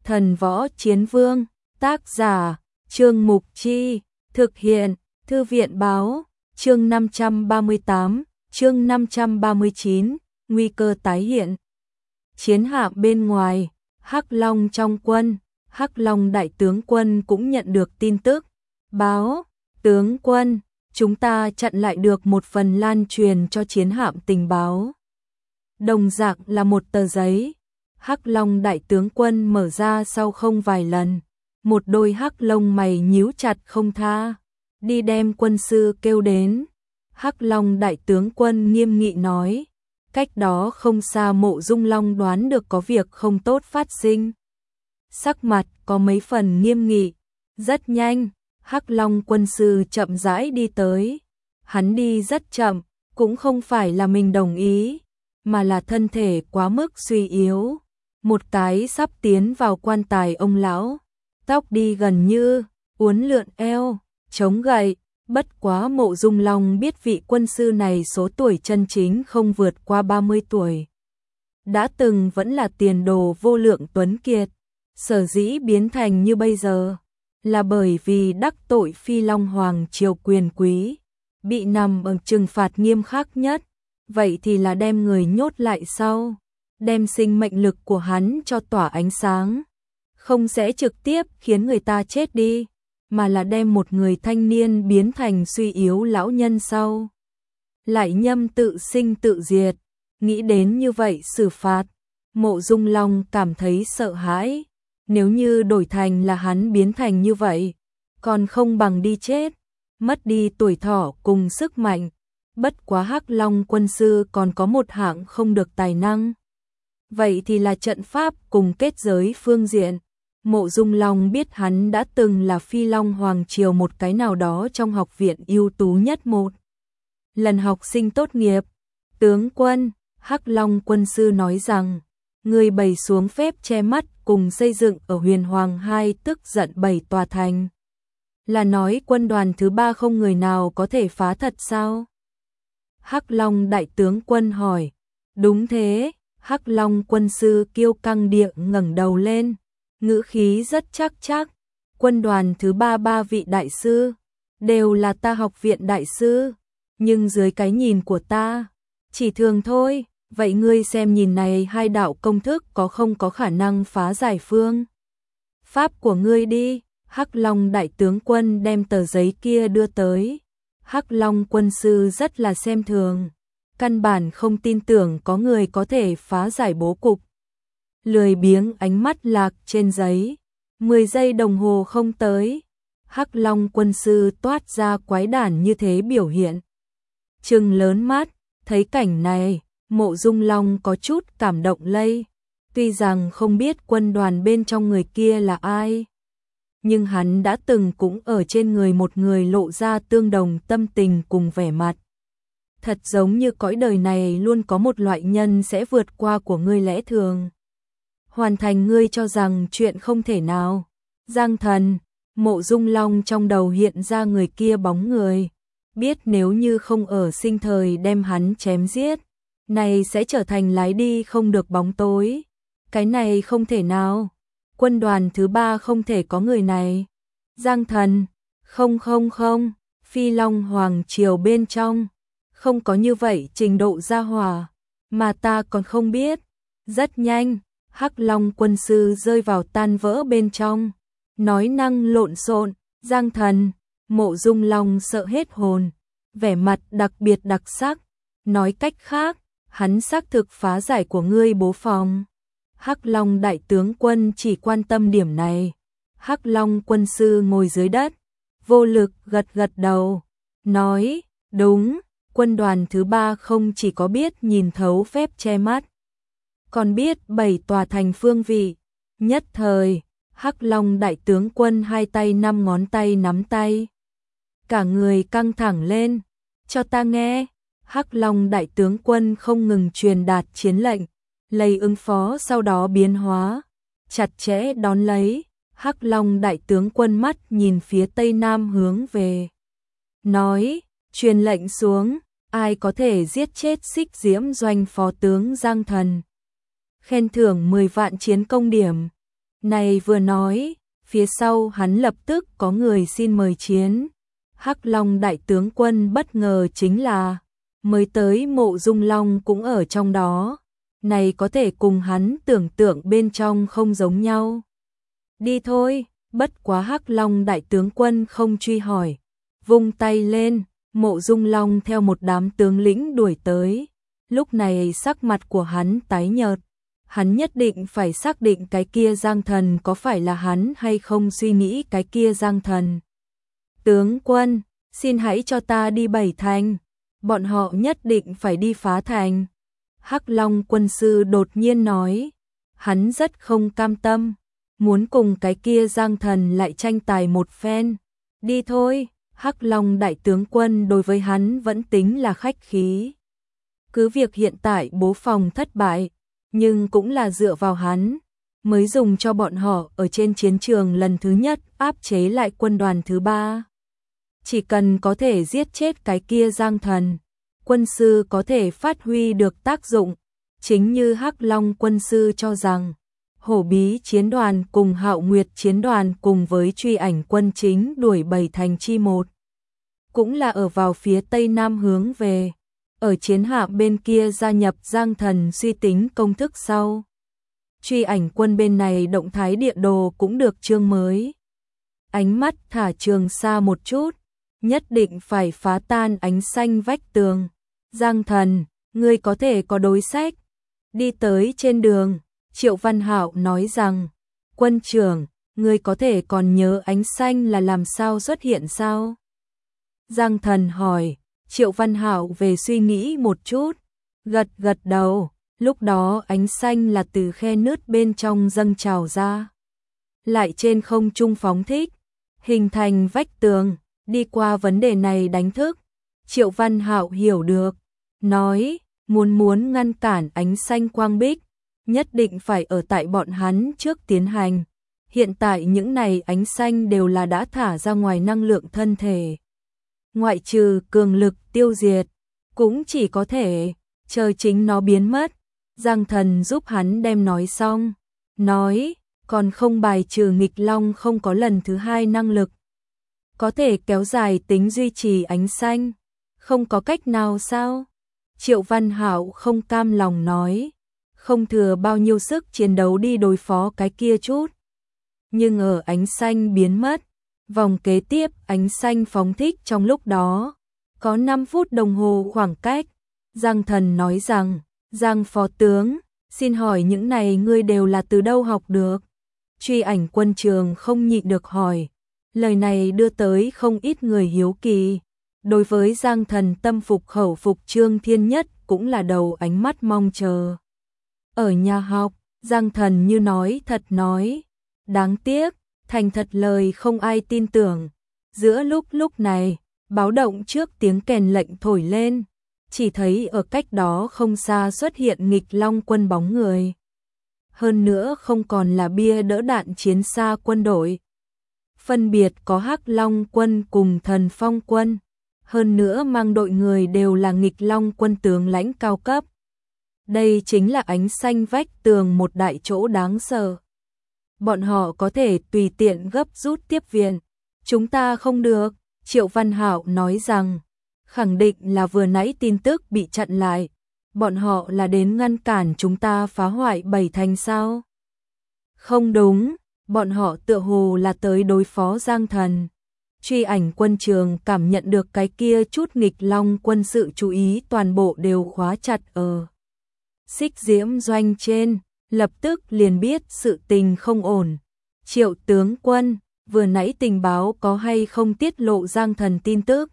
Thần Võ Chiến Vương, tác giả, Trương Mục Chi, thực hiện, Thư viện Báo, chương 538, chương 539, nguy cơ tái hiện. Chiến hạm bên ngoài, Hắc Long trong quân, Hắc Long đại tướng quân cũng nhận được tin tức. Báo, tướng quân, chúng ta chặn lại được một phần lan truyền cho chiến hạm tình báo. Đồng dạng là một tờ giấy. Hắc Long đại tướng quân mở ra sau không vài lần, một đôi hắc lông mày nhíu chặt không tha, đi đem quân sư kêu đến. Hắc Long đại tướng quân nghiêm nghị nói, cách đó không xa Mộ Dung Long đoán được có việc không tốt phát sinh. Sắc mặt có mấy phần nghiêm nghị, rất nhanh, Hắc Long quân sư chậm rãi đi tới. Hắn đi rất chậm, cũng không phải là mình đồng ý, mà là thân thể quá mức suy yếu. Một cái sắp tiến vào quan tài ông lão, tóc đi gần như uốn lượn eo, chống gậy. Bất quá Mộ Dung Long biết vị quân sư này số tuổi chân chính không vượt qua 30 tuổi. Đã từng vẫn là tiền đồ vô lượng tuấn kiệt, sở dĩ biến thành như bây giờ là bởi vì đắc tội Phi Long Hoàng triều quyền quý, bị nằm ở trừng phạt nghiêm khắc nhất, vậy thì là đem người nhốt lại sau, đem sinh mệnh lực của hắn cho tỏa ánh sáng, không sẽ trực tiếp khiến người ta chết đi, mà là đem một người thanh niên biến thành suy yếu lão nhân sau. Lại nhâm tự sinh tự diệt, nghĩ đến như vậy xử phạt, Mộ Dung Long cảm thấy sợ hãi, nếu như đổi thành là hắn biến thành như vậy, còn không bằng đi chết, mất đi tuổi thọ cùng sức mạnh. Bất quá Hắc Long quân sư còn có một hạng không được tài năng. Vậy thì là trận pháp cùng kết giới phương diện. Mộ Dung Long biết hắn đã từng là Phi Long Hoàng triều một cái nào đó trong học viện ưu tú nhất một lần học sinh tốt nghiệp. Tướng quân, Hắc Long quân sư nói rằng, người bày xuống phép che mắt cùng xây dựng ở Huyền Hoàng 2 tức giận 7 tòa thành. Là nói quân đoàn thứ 3 không người nào có thể phá thật sao? Hắc Long đại tướng quân hỏi. Đúng thế, Hắc Long quân sư kiêu căng địa ngẩng đầu lên, ngữ khí rất chắc chắc. Quân đoàn thứ 3 vị đại sư, đều là ta học viện đại sư, nhưng dưới cái nhìn của ta, chỉ thường thôi. Vậy ngươi xem nhìn này hai đạo công thức có không có khả năng phá giải phương pháp của ngươi đi. Hắc Long đại tướng quân đem tờ giấy kia đưa tới. Hắc Long quân sư rất là xem thường, căn bản không tin tưởng có người có thể phá giải bố cục. Lười biếng ánh mắt lạc trên giấy, 10 giây đồng hồ không tới, Hắc Long quân sư toát ra quái đản như thế biểu hiện. Trừng lớn mắt, thấy cảnh này, Mộ Dung Long có chút cảm động lây, tuy rằng không biết quân đoàn bên trong người kia là ai, nhưng hắn đã từng cũng ở trên người một người lộ ra tương đồng tâm tình cùng vẻ mặt. Thật giống như cõi đời này luôn có một loại nhân sẽ vượt qua của ngươi lẽ thường, hoàn thành ngươi cho rằng chuyện không thể nào. Giang Thần, Mộ Dung Long trong đầu hiện ra người kia bóng người, biết nếu như không ở sinh thời đem hắn chém giết, này sẽ trở thành lái đi không được bóng tối. Cái này không thể nào, quân đoàn thứ 3 không thể có người này. Giang Thần, không, Phi Long Hoàng triều bên trong, không có như vậy trình độ gia hỏa, mà ta còn không biết. Rất nhanh, Hắc Long quân sư rơi vào tan vỡ bên trong, nói năng lộn xộn. Giang Thần, Mộ Dung Long sợ hết hồn, vẻ mặt đặc biệt đặc sắc, nói cách khác, hắn xác thực phá giải của ngươi bố phòng. Hắc Long đại tướng quân chỉ quan tâm điểm này. Hắc Long quân sư ngồi dưới đất, vô lực gật gật đầu, nói, đúng, quân đoàn thứ 3 không chỉ có biết nhìn thấu phép che mắt, còn biết 7 tòa thành phương vị. Nhất thời, Hắc Long đại tướng quân hai tay 5 ngón tay nắm tay, cả người căng thẳng lên. Cho ta nghe. Hắc Long đại tướng quân không ngừng truyền đạt chiến lệnh, lấy ứng phó sau đó biến hóa, chặt chẽ đón lấy. Hắc Long đại tướng quân mắt nhìn phía tây nam hướng về, nói, truyền lệnh xuống, ai có thể giết chết Xích Diễm doanh phó tướng Giang Thần, khen thưởng 10 vạn chiến công điểm. Này vừa nói, phía sau hắn lập tức có người xin mời chiến. Hắc Long đại tướng quân bất ngờ chính là mới tới Mộ Dung Long cũng ở trong đó. Này có thể cùng hắn tưởng tượng bên trong không giống nhau. Đi thôi, bất quá Hắc Long đại tướng quân không truy hỏi. Vung tay lên, Mộ Dung Long theo một đám tướng lĩnh đuổi tới. Lúc này sắc mặt của hắn tái nhợt. Hắn nhất định phải xác định cái kia Giang Thần có phải là hắn hay không, suy nghĩ cái kia Giang Thần. Tướng quân, xin hãy cho ta đi Bảy Thành. Bọn họ nhất định phải đi phá thành. Hắc Long quân sư đột nhiên nói. Hắn rất không cam tâm. Muốn cùng cái kia Giang Thần lại tranh tài một phen. Đi thôi, Hắc Long đại tướng quân đối với hắn vẫn tính là khách khí. Cứ việc hiện tại bố phòng thất bại, nhưng cũng là dựa vào hắn, mới dùng cho bọn họ ở trên chiến trường lần thứ nhất áp chế lại quân đoàn thứ 3. Chỉ cần có thể giết chết cái kia Giang Thần, quân sư có thể phát huy được tác dụng, chính như Hắc Long quân sư cho rằng, Hổ Bí chiến đoàn cùng Hạo Nguyệt chiến đoàn cùng với Truy Ảnh quân chính đuổi Bảy Thành chi một. Cũng là ở vào phía tây nam hướng về. Ở chiến hạm bên kia gia nhập Giang Thần suy tính công thức sau. Truy Ảnh quân bên này động thái địa đồ cũng được chương mới. Ánh mắt thả trường xa một chút, nhất định phải phá tan ánh xanh vách tường. Giang Thần, ngươi có thể có đối sách. Đi tới trên đường, Triệu Văn Hạo nói rằng, quân trưởng, ngươi có thể còn nhớ ánh xanh là làm sao xuất hiện sao? Giang Thần hỏi. Triệu Văn Hạo về suy nghĩ một chút, gật gật đầu, lúc đó ánh xanh là từ khe nứt bên trong dâng trào ra. Lại trên không trung phóng thích, hình thành vách tường, đi qua vấn đề này đánh thức. Triệu Văn Hạo hiểu được, nói, muốn ngăn cản ánh xanh quang bích, nhất định phải ở tại bọn hắn trước tiến hành. Hiện tại những này ánh xanh đều là đã thả ra ngoài năng lượng thân thể. Ngoại trừ cường lực tiêu diệt, cũng chỉ có thể chờ chính nó biến mất. Giang Thần giúp hắn đem nói xong, nói, còn không bài trừ nghịch long không có lần thứ 2 năng lực. Có thể kéo dài tính duy trì ánh xanh, không có cách nào sao? Triệu Văn Hạo không cam lòng nói, không thừa bao nhiêu sức chiến đấu đi đối phó cái kia chút. Nhưng ở ánh xanh biến mất, vòng kế tiếp ánh xanh phóng thích trong lúc đó, có 5 phút đồng hồ khoảng cách. Giang Thần nói rằng, Giang phó tướng, xin hỏi những này ngươi đều là từ đâu học được? Truy Ảnh quân trường không nhịn được hỏi. Lời này đưa tới không ít người hiếu kỳ. Đối với Giang Thần tâm phục khẩu phục, Trương Thiên Nhất cũng là đầu ánh mắt mong chờ. Ở nhà học, Giang Thần như nói thật nói. Đáng tiếc, thành thật lời không ai tin tưởng. Giữa lúc này, báo động trước tiếng kèn lệnh thổi lên. Chỉ thấy ở cách đó không xa xuất hiện nghịch long quân bóng người. Hơn nữa không còn là bia đỡ đạn chiến xa quân đội. Phân biệt có Hắc Long quân cùng Thần Phong quân. Hơn nữa mang đội người đều là nghịch long quân tướng lãnh cao cấp. Đây chính là ánh xanh vách tường một đại chỗ đáng sợ. Bọn họ có thể tùy tiện gấp rút tiếp viện. Chúng ta không được, Triệu Văn Hạo nói rằng, khẳng định là vừa nãy tin tức bị chặn lại. Bọn họ là đến ngăn cản chúng ta phá hoại Bảy Thành sao? Không đúng, bọn họ tựa hồ là tới đối phó Giang Thần. Truy Ảnh quân trường cảm nhận được cái kia chút nghịch long quân sự chú ý toàn bộ đều khóa chặt ở Xích Diễm doanh trên, lập tức liền biết sự tình không ổn. Triệu tướng quân, vừa nãy tình báo có hay không tiết lộ Giang Thần tin tức?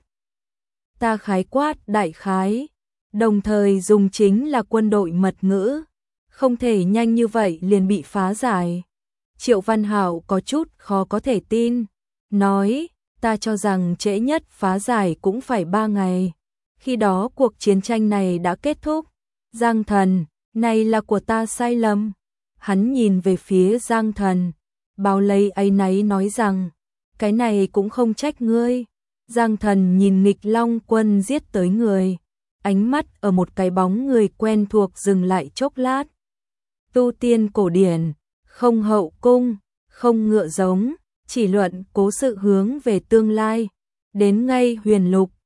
Ta khái quát đại khái, đồng thời dùng chính là quân đội mật ngữ, không thể nhanh như vậy liền bị phá giải. Triệu Văn Hạo có chút khó có thể tin, nói, ta cho rằng trễ nhất phá giải cũng phải 3 ngày. Khi đó cuộc chiến tranh này đã kết thúc. Giang Thần, này là của ta sai lầm. Hắn nhìn về phía Giang Thần, bao lấy áy náy nói rằng, cái này cũng không trách ngươi. Giang Thần nhìn nghịch long quân giết tới người, ánh mắt ở một cái bóng người quen thuộc dừng lại chốc lát. Tu tiên cổ điển, không hậu cung, không ngựa giống, chỉ luận cố sự hướng về tương lai. Đến ngay Huyền Lục,